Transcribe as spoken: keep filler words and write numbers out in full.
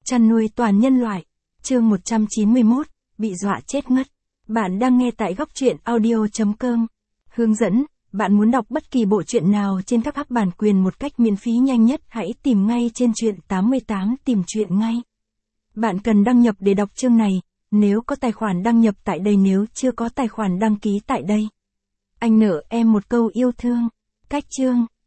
chăn nuôi toàn nhân loại. Chương một trăm chín mươi mốt, bị dọa chết ngất. Bạn đang nghe tại góc truyện audio chấm com. Hướng dẫn, bạn muốn đọc bất kỳ bộ truyện nào trên các app bản quyền một cách miễn phí nhanh nhất, hãy tìm ngay trên truyện tám mươi tám tìm truyện ngay. Bạn cần đăng nhập để đọc chương này, nếu có tài khoản đăng nhập tại đây, nếu chưa có tài khoản đăng ký tại đây. Anh nợ em một câu yêu thương. Cách chương.